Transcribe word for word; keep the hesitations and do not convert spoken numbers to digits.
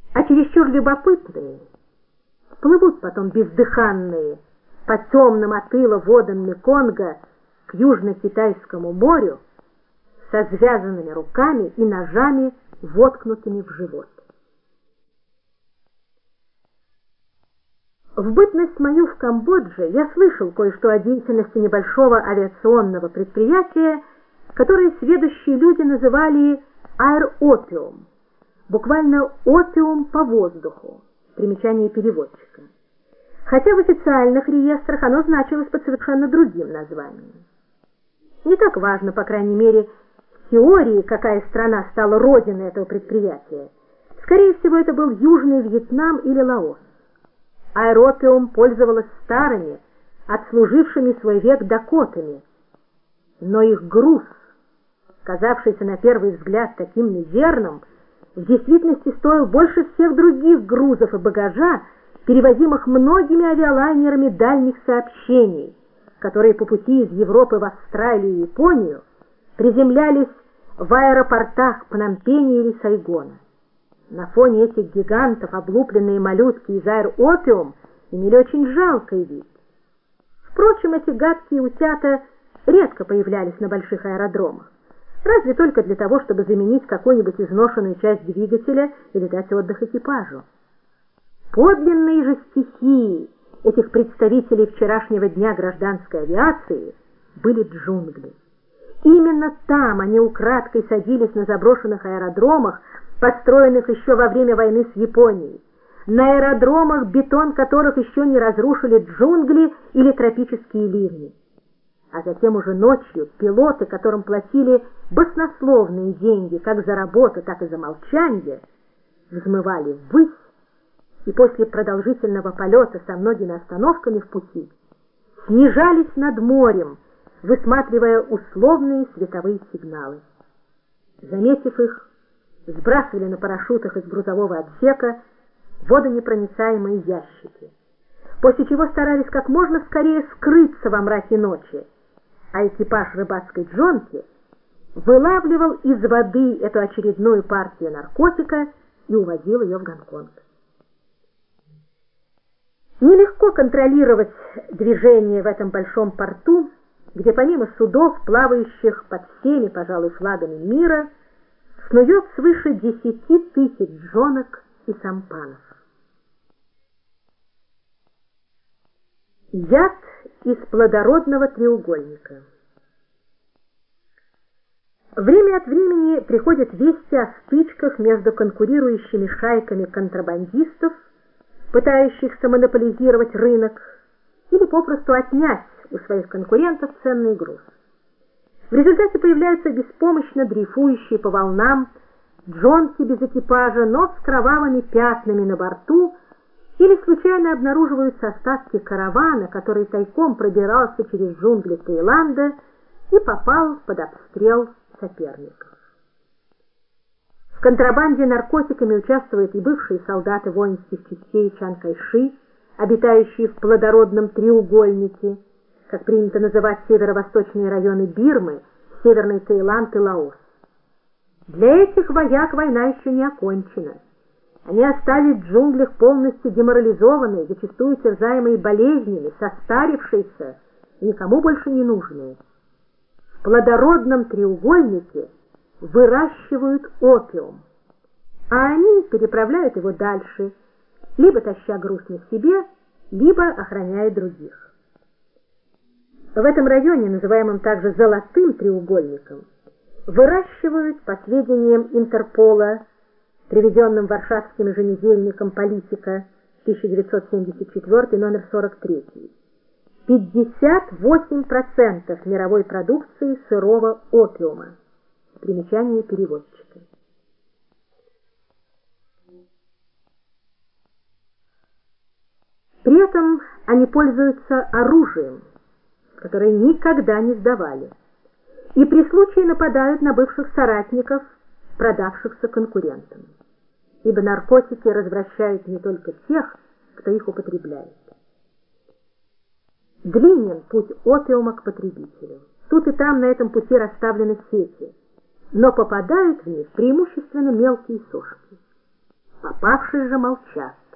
А чересчур любопытные плывут потом бездыханные по темным от ила водам Меконга к Южно-Китайскому морю со связанными руками и ножами, воткнутыми в живот. В бытность мою в Камбодже я слышал кое-что о деятельности небольшого авиационного предприятия, которое сведущие люди называли аэропиум, буквально опиум по воздуху, примечание переводчика. Хотя в официальных реестрах оно значилось под совершенно другим названием. Не так важно, по крайней мере, в теории, какая страна стала родиной этого предприятия. Скорее всего, это был Южный Вьетнам или Лаос. Аэропиум пользовалась старыми, отслужившими свой век дакотами, но их груз, казавшийся на первый взгляд таким мизерным, в действительности стоил больше всех других грузов и багажа, перевозимых многими авиалайнерами дальних сообщений, которые по пути из Европы в Австралию и Японию приземлялись в аэропортах Пномпеня или Сайгона. На фоне этих гигантов облупленные моллюски из аэропиум имели очень жалкий вид. Впрочем, эти гадкие утята редко появлялись на больших аэродромах, разве только для того, чтобы заменить какую-нибудь изношенную часть двигателя или дать отдых экипажу. Подлинные же стихии этих представителей вчерашнего дня гражданской авиации были джунгли. Именно там они украдкой садились на заброшенных аэродромах, построенных еще во время войны с Японией, на аэродромах, бетон которых еще не разрушили джунгли или тропические ливни. А затем уже ночью пилоты, которым платили баснословные деньги как за работу, так и за молчанье, взмывали ввысь и после продолжительного полета со многими остановками в пути снижались над морем, высматривая условные световые сигналы. Заметив их, сбрасывали на парашютах из грузового отсека водонепроницаемые ящики, после чего старались как можно скорее скрыться во мраке ночи, а экипаж рыбацкой джонки вылавливал из воды эту очередную партию наркотика и увозил ее в Гонконг. Нелегко контролировать движение в этом большом порту, где помимо судов, плавающих под всеми, пожалуй, флагами мира, снует свыше десяти тысяч джонок и сампанов. Яд из плодородного треугольника. Время от времени приходят вести о стычках между конкурирующими шайками контрабандистов, пытающихся монополизировать рынок или попросту отнять у своих конкурентов ценный груз. В результате появляются беспомощно дрейфующие по волнам джонки без экипажа, но с кровавыми пятнами на борту, или случайно обнаруживаются остатки каравана, который тайком пробирался через джунгли Таиланда и попал под обстрел соперников. В контрабанде наркотиками участвуют и бывшие солдаты воинских частей Чан Кайши, обитающие в плодородном треугольнике, как принято называть северо-восточные районы Бирмы, Северный Таиланд и Лаос. Для этих вояк война еще не окончена. Они остались в джунглях полностью деморализованные, зачастую терзаемые болезнями, состарившиеся и никому больше не нужные. В плодородном треугольнике выращивают опиум, а они переправляют его дальше, либо таща груз на себе, либо охраняя других. В этом районе, называемом также «золотым треугольником», выращивают, по сведениям Интерпола, приведенным варшавским еженедельником «Политика», тысяча девятьсот семьдесят четыре, номер сорок три, пятьдесят восемь процентов мировой продукции сырого опиума. Примечание переводчика. При этом они пользуются оружием, которое никогда не сдавали, и при случае нападают на бывших соратников, продавшихся конкурентам, ибо наркотики развращают не только тех, кто их употребляет. Длинен путь опиума к потребителю. Тут и там на этом пути расставлены сети, но попадают в них преимущественно мелкие сошки. Попавшие же молчат.